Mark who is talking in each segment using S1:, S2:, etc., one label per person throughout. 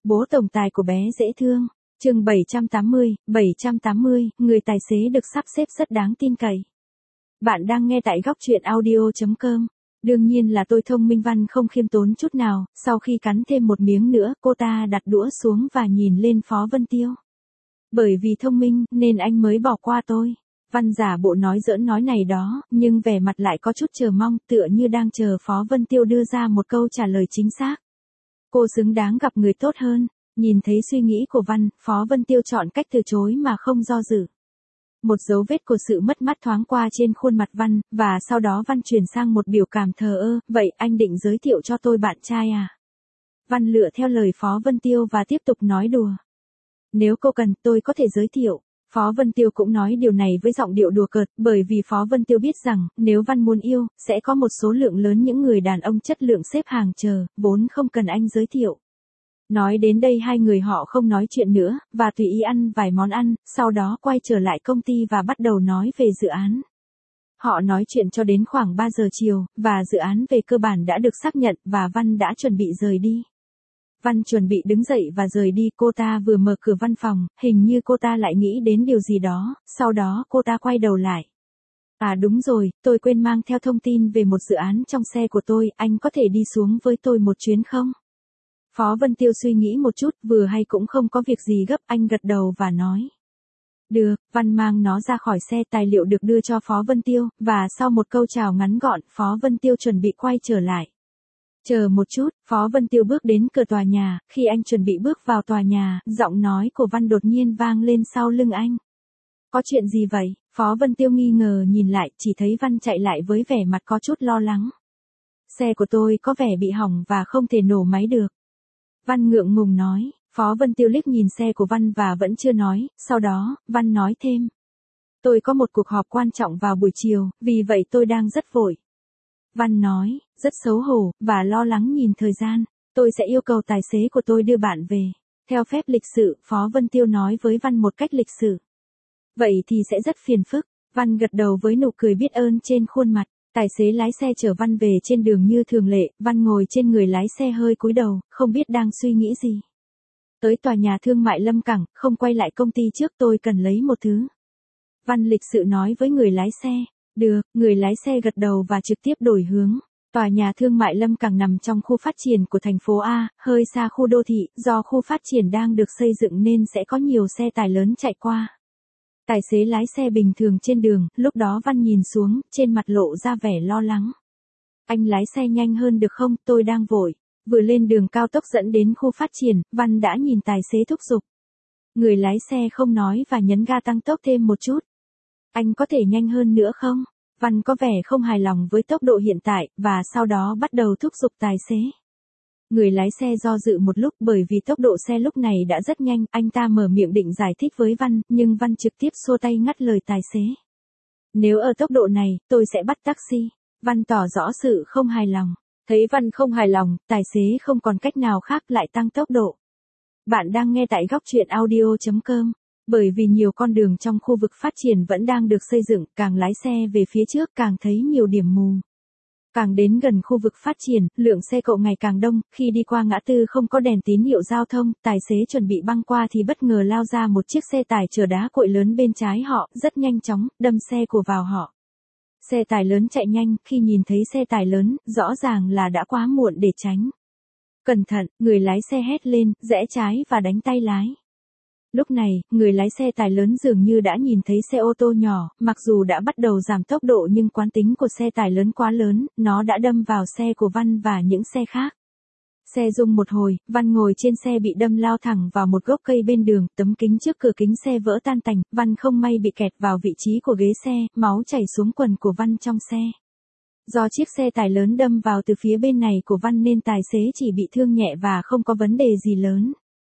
S1: Bố tổng tài của bé dễ thương. Chương 780, người tài xế được sắp xếp rất đáng tin cậy. Bạn đang nghe tại góc truyện audio.com. Đương nhiên là tôi thông minh. Văn không khiêm tốn chút nào, sau khi cắn thêm một miếng nữa, cô ta đặt đũa xuống và nhìn lên Phó Vân Tiêu. Bởi vì thông minh, nên anh mới bỏ qua tôi. Văn giả bộ nói giỡn nói này đó, nhưng vẻ mặt lại có chút chờ mong, tựa như đang chờ Phó Vân Tiêu đưa ra một câu trả lời chính xác. Cô xứng đáng gặp người tốt hơn. Nhìn thấy suy nghĩ của Văn, Phó Vân Tiêu chọn cách từ chối mà không do dự. Một dấu vết của sự mất mát thoáng qua trên khuôn mặt Văn, và sau đó Văn chuyển sang một biểu cảm thờ ơ, vậy anh định giới thiệu cho tôi bạn trai à? Văn lựa theo lời Phó Vân Tiêu và tiếp tục nói đùa. Nếu cô cần, tôi có thể giới thiệu. Phó Vân Tiêu cũng nói điều này với giọng điệu đùa cợt, bởi vì Phó Vân Tiêu biết rằng, nếu Văn muốn yêu, sẽ có một số lượng lớn những người đàn ông chất lượng xếp hàng chờ, vốn không cần anh giới thiệu. Nói đến đây hai người họ không nói chuyện nữa, và tùy ý ăn vài món ăn, sau đó quay trở lại công ty và bắt đầu nói về dự án. Họ nói chuyện cho đến khoảng 3 giờ chiều, và dự án về cơ bản đã được xác nhận và Văn đã chuẩn bị rời đi. Văn chuẩn bị đứng dậy và rời đi, cô ta vừa mở cửa văn phòng, hình như cô ta lại nghĩ đến điều gì đó, sau đó cô ta quay đầu lại. À đúng rồi, tôi quên mang theo thông tin về một dự án trong xe của tôi, anh có thể đi xuống với tôi một chuyến không? Phó Vân Tiêu suy nghĩ một chút, vừa hay cũng không có việc gì gấp, anh gật đầu và nói. Được, Văn mang nó ra khỏi xe, tài liệu được đưa cho Phó Vân Tiêu, và sau một câu chào ngắn gọn, Phó Vân Tiêu chuẩn bị quay trở lại. Chờ một chút, Phó Vân Tiêu bước đến cửa tòa nhà, khi anh chuẩn bị bước vào tòa nhà, giọng nói của Văn đột nhiên vang lên sau lưng anh. Có chuyện gì vậy? Phó Vân Tiêu nghi ngờ nhìn lại, chỉ thấy Văn chạy lại với vẻ mặt có chút lo lắng. Xe của tôi có vẻ bị hỏng và không thể nổ máy được. Văn ngượng ngùng nói, Phó Vân Tiêu liếc nhìn xe của Văn và vẫn chưa nói, sau đó, Văn nói thêm. Tôi có một cuộc họp quan trọng vào buổi chiều, vì vậy tôi đang rất vội. Văn nói, rất xấu hổ, và lo lắng nhìn thời gian, tôi sẽ yêu cầu tài xế của tôi đưa bạn về. Theo phép lịch sự, Phó Vân Tiêu nói với Văn một cách lịch sự. Vậy thì sẽ rất phiền phức, Văn gật đầu với nụ cười biết ơn trên khuôn mặt. Tài xế lái xe chở Văn về trên đường như thường lệ, Văn ngồi trên người lái xe hơi cúi đầu, không biết đang suy nghĩ gì. Tới tòa nhà thương mại Lâm Cảng, không quay lại công ty trước, tôi cần lấy một thứ. Văn lịch sự nói với người lái xe. Được, người lái xe gật đầu và trực tiếp đổi hướng. Tòa nhà thương mại Lâm Cảng nằm trong khu phát triển của thành phố A, hơi xa khu đô thị, do khu phát triển đang được xây dựng nên sẽ có nhiều xe tải lớn chạy qua. Tài xế lái xe bình thường trên đường, lúc đó Văn nhìn xuống, trên mặt lộ ra vẻ lo lắng. Anh lái xe nhanh hơn được không, tôi đang vội. Vừa lên đường cao tốc dẫn đến khu phát triển, Văn đã nhìn tài xế thúc giục. Người lái xe không nói và nhấn ga tăng tốc thêm một chút. Anh có thể nhanh hơn nữa không? Văn có vẻ không hài lòng với tốc độ hiện tại, và sau đó bắt đầu thúc giục tài xế. Người lái xe do dự một lúc bởi vì tốc độ xe lúc này đã rất nhanh, anh ta mở miệng định giải thích với Văn, nhưng Văn trực tiếp xua tay ngắt lời tài xế. Nếu ở tốc độ này, tôi sẽ bắt taxi. Văn tỏ rõ sự không hài lòng. Thấy Văn không hài lòng, tài xế không còn cách nào khác lại tăng tốc độ. Bạn đang nghe tại góc truyện audio.com. Bởi vì nhiều con đường trong khu vực phát triển vẫn đang được xây dựng, càng lái xe về phía trước càng thấy nhiều điểm mù. Càng đến gần khu vực phát triển, lượng xe cộ ngày càng đông, khi đi qua ngã tư không có đèn tín hiệu giao thông, tài xế chuẩn bị băng qua thì bất ngờ lao ra một chiếc xe tải chở đá cuội lớn bên trái họ, rất nhanh chóng, đâm xe của vào họ. Xe tải lớn chạy nhanh, khi nhìn thấy xe tải lớn, rõ ràng là đã quá muộn để tránh. Cẩn thận, người lái xe hét lên, rẽ trái và đánh tay lái. Lúc này, người lái xe tải lớn dường như đã nhìn thấy xe ô tô nhỏ, mặc dù đã bắt đầu giảm tốc độ nhưng quán tính của xe tải lớn quá lớn, nó đã đâm vào xe của Văn và những xe khác. Xe rung một hồi, Văn ngồi trên xe bị đâm lao thẳng vào một gốc cây bên đường, tấm kính trước cửa kính xe vỡ tan tành, Văn không may bị kẹt vào vị trí của ghế xe, máu chảy xuống quần của Văn trong xe. Do chiếc xe tải lớn đâm vào từ phía bên này của Văn nên tài xế chỉ bị thương nhẹ và không có vấn đề gì lớn.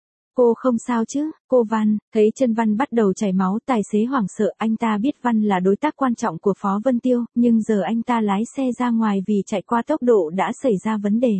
S1: Cô không sao chứ, cô Văn, thấy chân Văn bắt đầu chảy máu, tài xế hoảng sợ, anh ta biết Văn là đối tác quan trọng của Phó Vân Tiêu, nhưng giờ anh ta lái xe ra ngoài vì chạy qua tốc độ đã xảy ra vấn đề.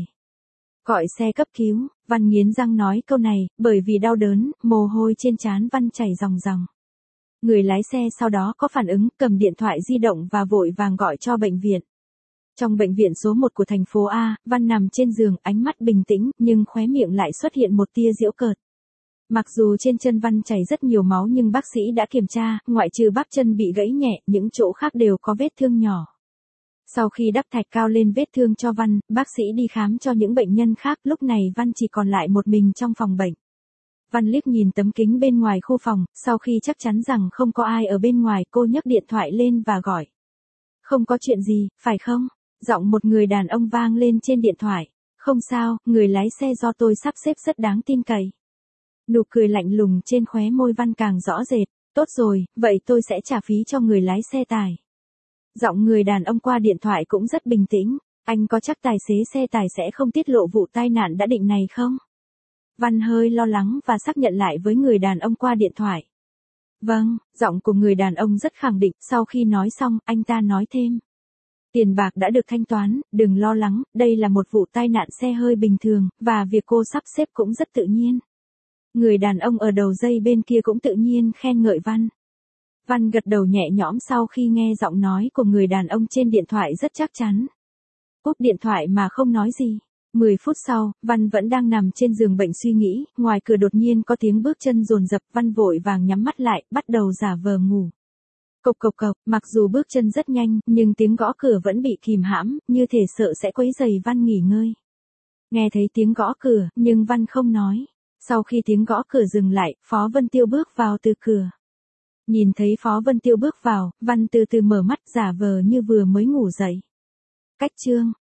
S1: Gọi xe cấp cứu, Văn nghiến răng nói câu này, bởi vì đau đớn, mồ hôi trên trán Văn chảy ròng ròng. Người lái xe sau đó có phản ứng, cầm điện thoại di động và vội vàng gọi cho bệnh viện. Trong bệnh viện số 1 của thành phố A, Văn nằm trên giường, ánh mắt bình tĩnh, nhưng khóe miệng lại xuất hiện một tia giễu cợt. Mặc dù trên chân Văn chảy rất nhiều máu nhưng bác sĩ đã kiểm tra, ngoại trừ bắp chân bị gãy nhẹ, những chỗ khác đều có vết thương nhỏ. Sau khi đắp thạch cao lên vết thương cho Văn, bác sĩ đi khám cho những bệnh nhân khác, lúc này Văn chỉ còn lại một mình trong phòng bệnh. Văn liếc nhìn tấm kính bên ngoài khu phòng, sau khi chắc chắn rằng không có ai ở bên ngoài, cô nhấc điện thoại lên và gọi. Không có chuyện gì, phải không? Giọng một người đàn ông vang lên trên điện thoại. Không sao, người lái xe do tôi sắp xếp rất đáng tin cậy. Nụ cười lạnh lùng trên khóe môi Văn càng rõ rệt. Tốt rồi, vậy tôi sẽ trả phí cho người lái xe tải. Giọng người đàn ông qua điện thoại cũng rất bình tĩnh. Anh có chắc tài xế xe tải sẽ không tiết lộ vụ tai nạn đã định này không? Văn hơi lo lắng và xác nhận lại với người đàn ông qua điện thoại. Vâng, giọng của người đàn ông rất khẳng định. Sau khi nói xong, anh ta nói thêm. Tiền bạc đã được thanh toán, đừng lo lắng, đây là một vụ tai nạn xe hơi bình thường, và việc cô sắp xếp cũng rất tự nhiên. Người đàn ông ở đầu dây bên kia cũng tự nhiên khen ngợi Văn. Văn gật đầu nhẹ nhõm sau khi nghe giọng nói của người đàn ông trên điện thoại rất chắc chắn. Cúp điện thoại mà không nói gì. 10 phút sau, Văn vẫn đang nằm trên giường bệnh suy nghĩ, ngoài cửa đột nhiên có tiếng bước chân dồn dập, Văn vội vàng nhắm mắt lại, bắt đầu giả vờ ngủ. Cộc cộc cộc, mặc dù bước chân rất nhanh, nhưng tiếng gõ cửa vẫn bị kìm hãm, như thể sợ sẽ quấy rầy Văn nghỉ ngơi. Nghe thấy tiếng gõ cửa, nhưng Văn không nói. Sau khi tiếng gõ cửa dừng lại, Phó Vân Tiêu bước vào từ cửa. Nhìn thấy Phó Vân Tiêu bước vào, Văn từ từ mở mắt giả vờ như vừa mới ngủ dậy. Cách chương